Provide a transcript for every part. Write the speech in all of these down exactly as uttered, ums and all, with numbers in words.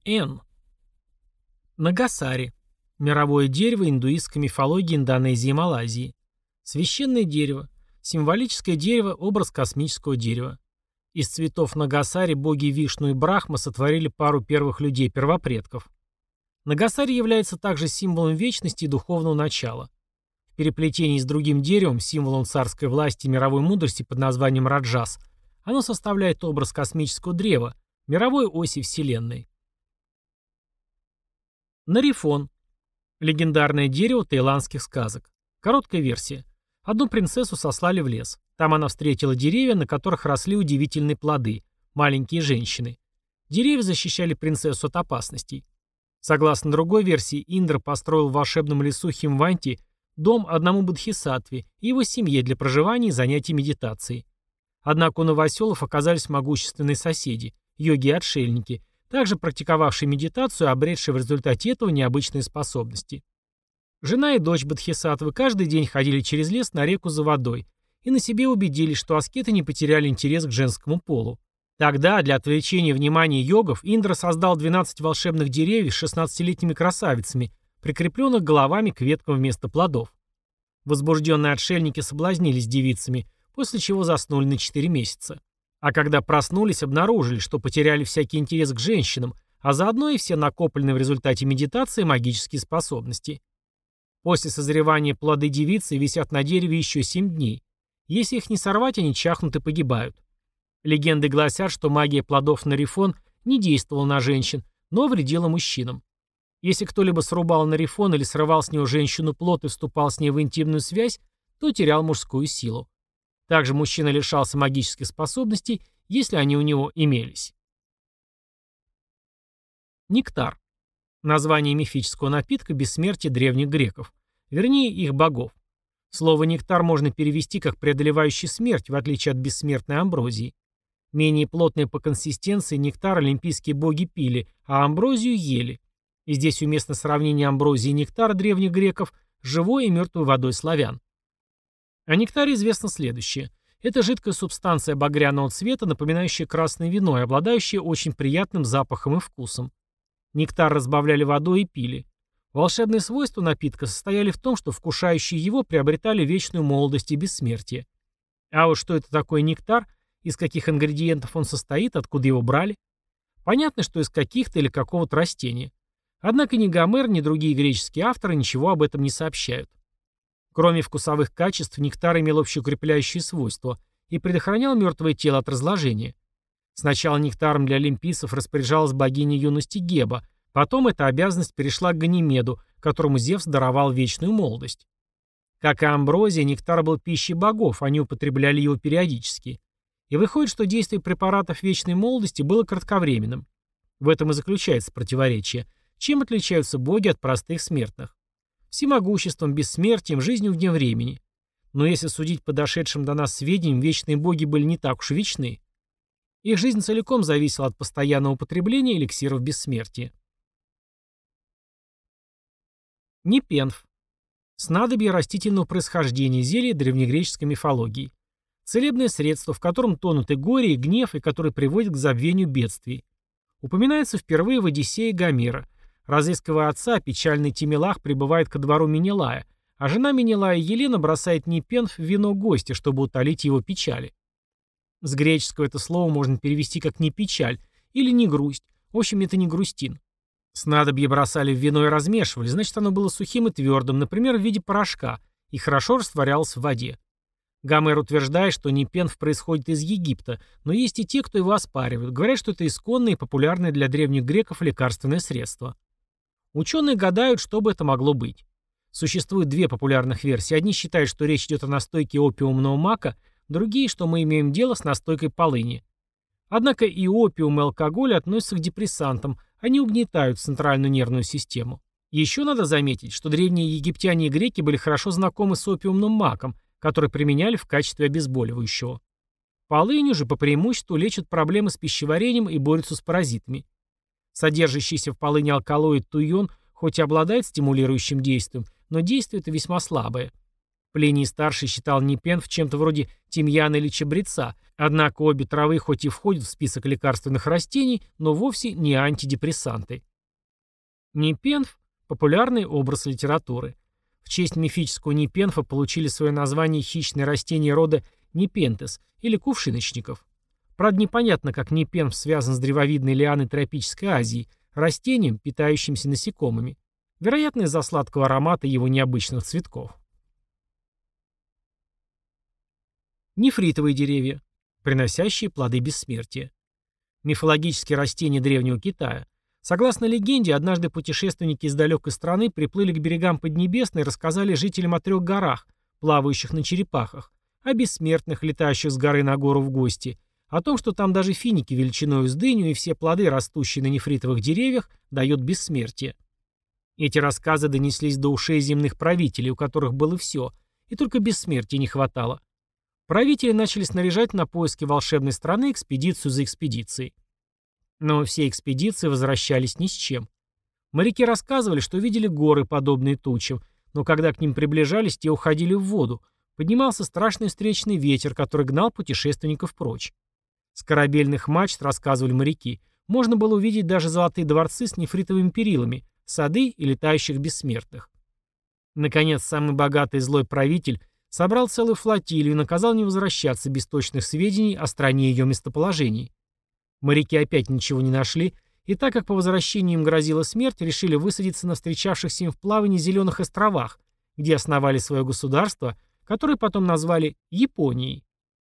Н. Нагасари. Мировое дерево индуистской мифологии Индонезии и Малайзии. Священное дерево. Символическое дерево – образ космического дерева. Из цветов Нагасари боги Вишну и Брахма сотворили пару первых людей-первопредков. Нагасари является также символом вечности и духовного начала. В переплетении с другим деревом, символом царской власти и мировой мудрости под названием Раджас, оно составляет образ космического древа, мировой оси Вселенной. Нарифон. Легендарное дерево таиландских сказок. Короткая версия. Одну принцессу сослали в лес. Там она встретила деревья, на которых росли удивительные плоды, маленькие женщины. Деревья защищали принцессу от опасностей. Согласно другой версии, Индра построил в волшебном лесу Химванти дом одному бодхисаттве и его семье для проживания и занятий медитацией. Однако у новоселов оказались могущественные соседи, йоги и отшельники, также практиковавшие медитацию и обретшие в результате этого необычные способности. Жена и дочь бодхисаттвы каждый день ходили через лес на реку за водой и на себе убедились, что аскеты не потеряли интерес к женскому полу. Тогда, для отвлечения внимания йогов, Индра создал двенадцать волшебных деревьев с шестнадцатилетними красавицами, прикрепленных головами к веткам вместо плодов. Возбужденные отшельники соблазнились девицами, после чего заснули на четыре месяца. А когда проснулись, обнаружили, что потеряли всякий интерес к женщинам, а заодно и все накопленные в результате медитации магические способности. После созревания плоды девицы висят на дереве еще семь дней. Если их не сорвать, они чахнут и погибают. Легенды гласят, что магия плодов Нарифон не действовала на женщин, но вредила мужчинам. Если кто-либо срубал Нарифон или срывал с него женщину плод и вступал с ней в интимную связь, то терял мужскую силу. Также мужчина лишался магических способностей, если они у него имелись. Нектар. Название мифического напитка бессмертия древних греков, вернее их богов. Слово «нектар» можно перевести как «преодолевающий смерть», в отличие от бессмертной амброзии. Менее плотные по консистенции нектар олимпийские боги пили, а амброзию ели. И здесь уместно сравнение амброзии и нектара древних греков с живой и мертвой водой славян. О нектаре известно следующее. Это жидкая субстанция багряного цвета, напоминающая красное вино и обладающая очень приятным запахом и вкусом. Нектар разбавляли водой и пили. Волшебные свойства напитка состояли в том, что вкушающие его приобретали вечную молодость и бессмертие. А вот что это такое нектар, из каких ингредиентов он состоит, откуда его брали? Понятно, что из каких-то или какого-то растения. Однако ни Гомер, ни другие греческие авторы ничего об этом не сообщают. Кроме вкусовых качеств, нектар имел общеукрепляющие свойства и предохранял мертвое тело от разложения. Сначала нектаром для олимпийцев распоряжалась богиня юности Геба, потом эта обязанность перешла к Ганимеду, которому Зевс даровал вечную молодость. Как и амброзия, нектар был пищей богов, они употребляли его периодически. И выходит, что действие препаратов вечной молодости было кратковременным. В этом и заключается противоречие. Чем отличаются боги от простых смертных? Всемогуществом, бессмертием, жизнью вне времени. Но если судить по дошедшим до нас сведениям, вечные боги были не так уж вечны. Их жизнь целиком зависела от постоянного употребления эликсиров бессмертия. Непенф. Снадобье растительного происхождения, зелье древнегреческой мифологии. Целебное средство, в котором тонут и горе, и гнев, и которое приводит к забвению бедствий. Упоминается впервые в Одиссее Гомера. Разыскивая отца, печальный Тимелах прибывает ко двору Менелая, а жена Менелая Елена бросает Непенф в вино гостя, чтобы утолить его печали. С греческого это слово можно перевести как «не печаль» или «не грусть». В общем, это не грустин. Снадобье бросали в вино и размешивали, значит, оно было сухим и твердым, например, в виде порошка, и хорошо растворялось в воде. Гомер утверждает, что Непенф происходит из Египта, но есть и те, кто его оспаривают, говорят, что это исконное и популярное для древних греков лекарственное средство. Ученые гадают, что бы это могло быть. Существует две популярных версии. Одни считают, что речь идет о настойке опиумного мака, другие, что мы имеем дело с настойкой полыни. Однако и опиум, и алкоголь относятся к депрессантам, они угнетают центральную нервную систему. Еще надо заметить, что древние египтяне и греки были хорошо знакомы с опиумным маком, который применяли в качестве обезболивающего. Полынью же по преимуществу лечат проблемы с пищеварением и борются с паразитами. Содержащийся в полыни алкалоид туйон хоть и обладает стимулирующим действием, но действие это весьма слабое. Плиний-старший считал Непенф чем-то вроде тимьяна или чабреца, Однако обе травы хоть и входят в список лекарственных растений, но вовсе не антидепрессанты. Непенф – популярный образ литературы. В честь мифического непенфа получили свое название хищные растения рода непентес или кувшиночников. Правда, непонятно, как непенф связан с древовидной лианой тропической Азии, растением, питающимся насекомыми. Вероятно, из-за сладкого аромата его необычных цветков. Нефритовые деревья, приносящие плоды бессмертия. Мифологические растения Древнего Китая. Согласно легенде, однажды путешественники из далекой страны приплыли к берегам Поднебесной и рассказали жителям о трех горах, плавающих на черепахах, о бессмертных, летающих с горы на гору в гости, о том, что там даже финики величиной с дыню и все плоды, растущие на нефритовых деревьях, дают бессмертие. Эти рассказы донеслись до ушей земных правителей, у которых было все, и только бессмертия не хватало. Правители начали снаряжать на поиски волшебной страны экспедицию за экспедицией. Но все экспедиции возвращались ни с чем. Моряки рассказывали, что видели горы, подобные тучам, но когда к ним приближались, те уходили в воду. Поднимался страшный встречный ветер, который гнал путешественников прочь. С корабельных мачт, рассказывали моряки, можно было увидеть даже золотые дворцы с нефритовыми перилами, сады и летающих бессмертных. Наконец, самый богатый и злой правитель собрал целую флотилию и наказал не возвращаться без точных сведений о стране и ее местоположении. Моряки опять ничего не нашли, и так как по возвращении им грозила смерть, решили высадиться на встречавшихся им в плавании зеленых островах, где основали свое государство, которое потом назвали Японией.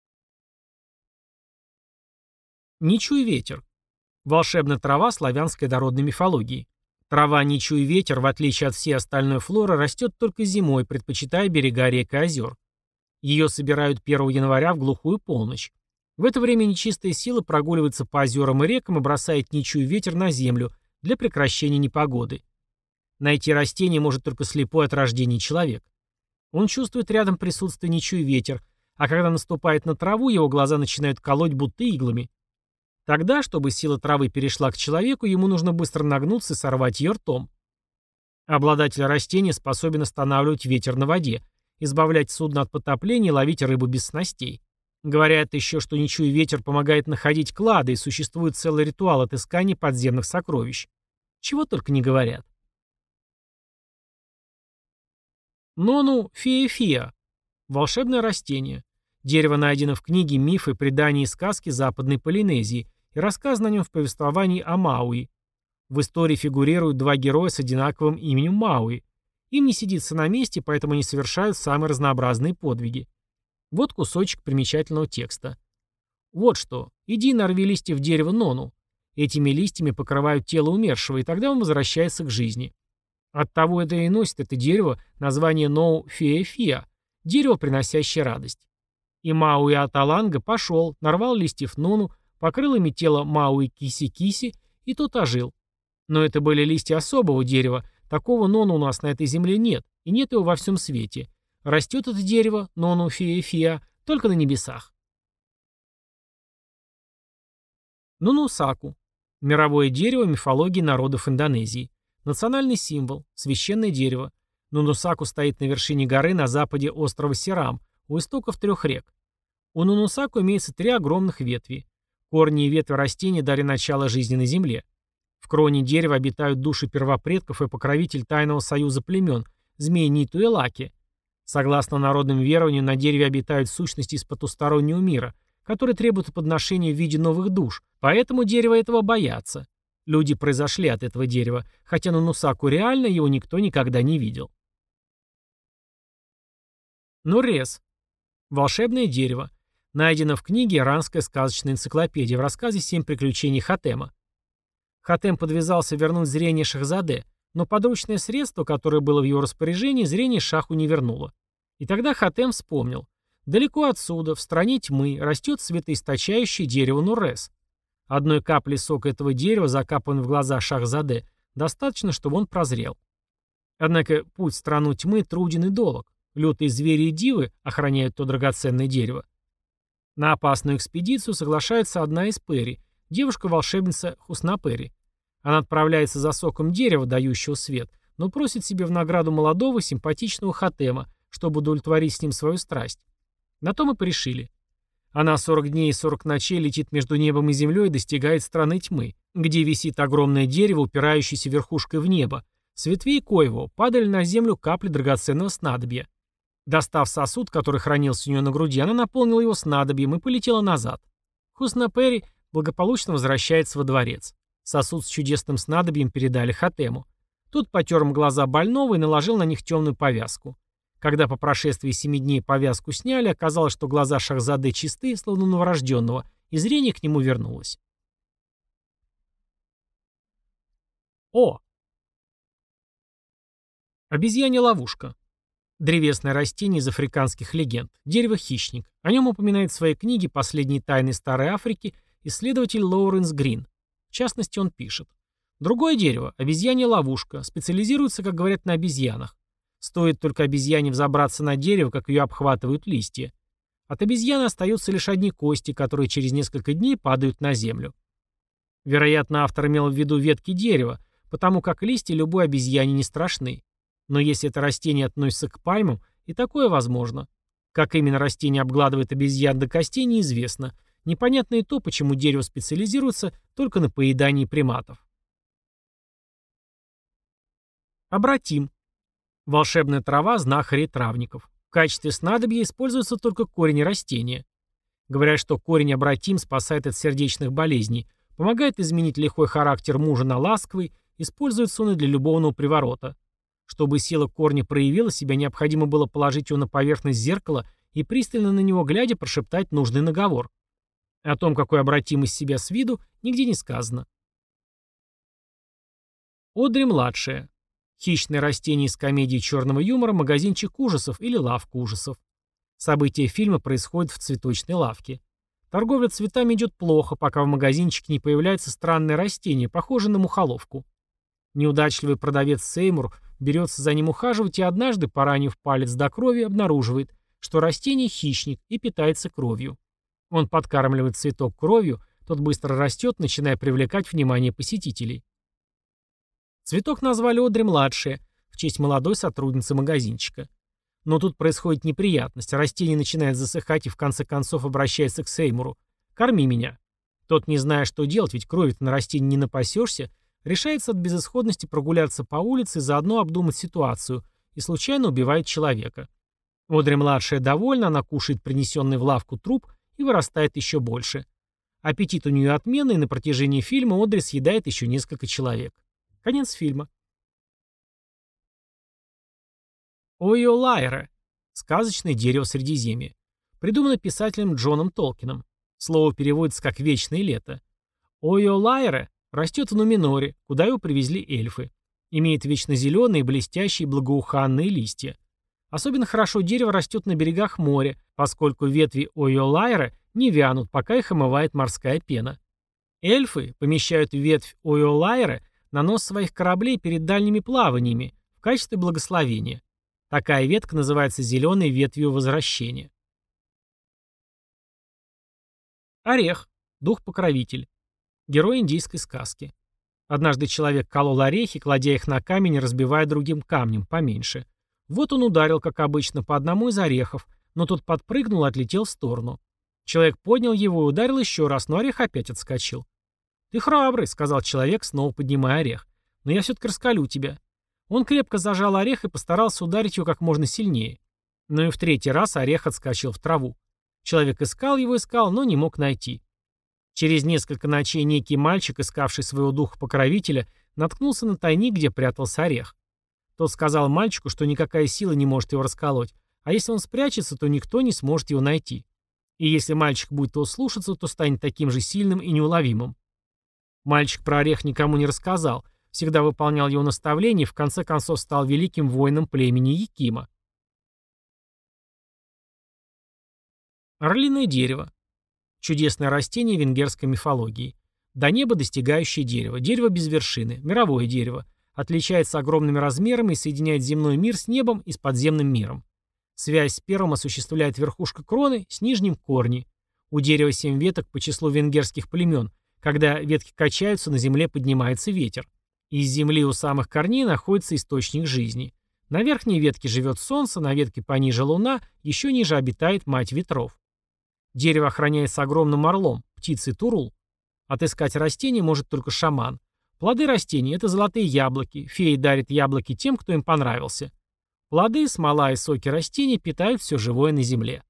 Ничуй ветер. Волшебная трава славянской народной мифологии. Трава ничуй ветер, в отличие от всей остальной флоры, растет только зимой, предпочитая берега рек и озер. Ее собирают первого января в глухую полночь. В это время нечистая сила прогуливается по озерам и рекам и бросает ничуй ветер на землю для прекращения непогоды. Найти растение может только слепой от рождения человек. Он чувствует рядом присутствие ничуй ветер, а когда наступает на траву, его глаза начинают колоть будто иглами. Тогда, чтобы сила травы перешла к человеку, ему нужно быстро нагнуться и сорвать ее ртом. Обладатель растения способен останавливать ветер на воде, избавлять судно от потопления и ловить рыбу без снастей. Говорят еще, что ничуй ветер помогает находить клады, и существует целый ритуал отыскания подземных сокровищ. Чего только не говорят. Нону феефия. Волшебное растение. Дерево найдено в книге «Мифы, предания и сказки Западной Полинезии» и рассказано о нем в повествовании о Мауи. В истории фигурируют два героя с одинаковым именем Мауи. Им не сидится на месте, поэтому они совершают самые разнообразные подвиги. Вот кусочек примечательного текста. Вот что. Иди нарви листьев дерева нону. Этими листьями покрывают тело умершего, и тогда он возвращается к жизни. Оттого это и носит это дерево название ноу феефия, дерево, приносящее радость. И Мауи Аталанга пошел, нарвал листьев нону, покрыл ими тело Мауи Киси-Киси, и тот ожил. Но это были листья особого дерева, такого нону у нас на этой земле нет, и нет его во всем свете. Растет это дерево, нону феефия, только на небесах. Нунусаку. Мировое дерево мифологии народов Индонезии. Национальный символ, священное дерево. Нунусаку стоит на вершине горы на западе острова Сирам, у истоков трех рек. У Нунусаку имеется три огромных ветви. Корни и ветви растения дали начало жизни на земле. В кроне дерева обитают души первопредков и покровитель тайного союза племен, змей Нитуэлаки. Согласно народным верованиям, на дереве обитают сущности из потустороннего мира, которые требуют подношения в виде новых душ, поэтому дерево этого боятся. Люди произошли от этого дерева, хотя Нунусаку реально его никто никогда не видел. Нуррес. Волшебное дерево. Найдено в книге «Иранская сказочная энциклопедия» в рассказе «Семь приключений Хатема». Хатем подвязался вернуть зрение Шахзаде, но подручное средство, которое было в его распоряжении, зрение Шаху не вернуло. И тогда Хатем вспомнил. Далеко отсюда, в стране тьмы, растет светоисточающее дерево Нуррес. Одной капли сока этого дерева, закапанной в глаза Шахзаде, достаточно, чтобы он прозрел. Однако путь в страну тьмы труден и долг. Лютые звери и дивы охраняют то драгоценное дерево. На опасную экспедицию соглашается одна из Перри, девушка-волшебница Хуснапери. Она отправляется за соком дерева, дающего свет, но просит себе в награду молодого, симпатичного Хатема, чтобы удовлетворить с ним свою страсть. На то мы порешили. Она сорок дней и сорок ночей летит между небом и землей и достигает страны тьмы, где висит огромное дерево, упирающееся верхушкой в небо. С ветвей коего падали на землю капли драгоценного снадобья. Достав сосуд, который хранился у нее на груди, она наполнила его снадобьем и полетела назад. Хуснапери благополучно возвращается во дворец. Сосуд с чудесным снадобьем передали Хатему. Тот потер им глаза больного и наложил на них темную повязку. Когда по прошествии семи дней повязку сняли, оказалось, что глаза Шахзаде чисты, словно новорожденного, и зрение к нему вернулось. О! Обезьянья ловушка. Древесное растение из африканских легенд. Дерево-хищник. О нем упоминает в своей книге «Последние тайны Старой Африки» исследователь Лоуренс Грин. В частности, он пишет. Другое дерево, обезьянья ловушка, специализируется, как говорят, на обезьянах. Стоит только обезьяне взобраться на дерево, как ее обхватывают листья. От обезьяны остаются лишь одни кости, которые через несколько дней падают на землю. Вероятно, автор имел в виду ветки дерева, потому как листья любой обезьяне не страшны. Но если это растение относится к пальмам, и такое возможно. Как именно растение обгладывает обезьян до костей, неизвестно. Непонятно и то, почему дерево специализируется только на поедании приматов. Обратим. Волшебная трава знахарей и травников. В качестве снадобья используется только корень растения. Говорят, что корень обратим спасает от сердечных болезней, помогает изменить лихой характер мужа на ласковый, используется он и для любовного приворота. Чтобы сила корня проявила себя, необходимо было положить его на поверхность зеркала и, пристально на него глядя, прошептать нужный наговор. О том, какой обратим из себя с виду, нигде не сказано. Одри-младшая. Хищное растение из комедии черного юмора, магазинчик ужасов или лавка ужасов. События фильма происходят в цветочной лавке. Торговля цветами идет плохо, пока в магазинчике не появляется странное растение, похожее на мухоловку. Неудачливый продавец Сеймур берется за ним ухаживать и однажды, поранив палец до крови, обнаруживает, что растение хищник и питается кровью. Он подкармливает цветок кровью, тот быстро растет, начиная привлекать внимание посетителей. Цветок назвали Одри-младшая, в честь молодой сотрудницы магазинчика. Но тут происходит неприятность, растение начинает засыхать и в конце концов обращается к Сеймуру. «Корми меня». Тот, не зная, что делать, ведь крови-то на растении не напасешься, решается от безысходности прогуляться по улице и заодно обдумать ситуацию, и случайно убивает человека. Одри-младшая довольна, она кушает принесенный в лавку труп и вырастает еще больше. Аппетит у нее отменный, и на протяжении фильма Одри съедает еще несколько человек. Конец фильма. Ойо-лайре. Сказочное дерево Средиземья. Придумано писателем Джоном Толкином. Слово переводится как «вечное лето». Ойо-лайре растет в Нуминоре, куда его привезли эльфы. Имеет вечно зеленые, блестящие, благоуханные листья. Особенно хорошо дерево растет на берегах моря, поскольку ветви Ойо-лайре не вянут, пока их омывает морская пена. Эльфы помещают ветвь Ойо-лайре на нос своих кораблей перед дальними плаваниями в качестве благословения. Такая ветка называется зеленой ветвью возвращения. Орех. Дух-покровитель. Герой индийской сказки. Однажды человек колол орехи, кладя их на камень и разбивая другим камнем, поменьше. Вот он ударил, как обычно, по одному из орехов, но тот подпрыгнул и отлетел в сторону. Человек поднял его и ударил еще раз, но орех опять отскочил. «Ты храбрый», — сказал человек, снова поднимая орех. «Но я все-таки раскалю тебя». Он крепко зажал орех и постарался ударить его как можно сильнее. Но и в третий раз орех отскочил в траву. Человек искал его, искал, но не мог найти. Через несколько ночей некий мальчик, искавший своего духа-покровителя, наткнулся на тайник, где прятался орех. Тот сказал мальчику, что никакая сила не может его расколоть, а если он спрячется, то никто не сможет его найти. И если мальчик будет его слушаться, то станет таким же сильным и неуловимым. Мальчик про орех никому не рассказал, всегда выполнял его наставления и в конце концов стал великим воином племени Якима. Орлиное дерево. Чудесное растение венгерской мифологии. До неба достигающее дерево. Дерево без вершины. Мировое дерево. Отличается огромными размерами и соединяет земной мир с небом и с подземным миром. Связь с первым осуществляет верхушка кроны с нижним корни. У дерева семь веток по числу венгерских племен. Когда ветки качаются, на земле поднимается ветер. Из земли у самых корней находится источник жизни. На верхней ветке живет солнце, на ветке пониже луна, еще ниже обитает мать ветров. Дерево охраняется огромным орлом, птицей Турул. Отыскать растение может только шаман. Плоды растений – это золотые яблоки. Феи дарят яблоки тем, кто им понравился. Плоды, смола и соки растений питают все живое на земле.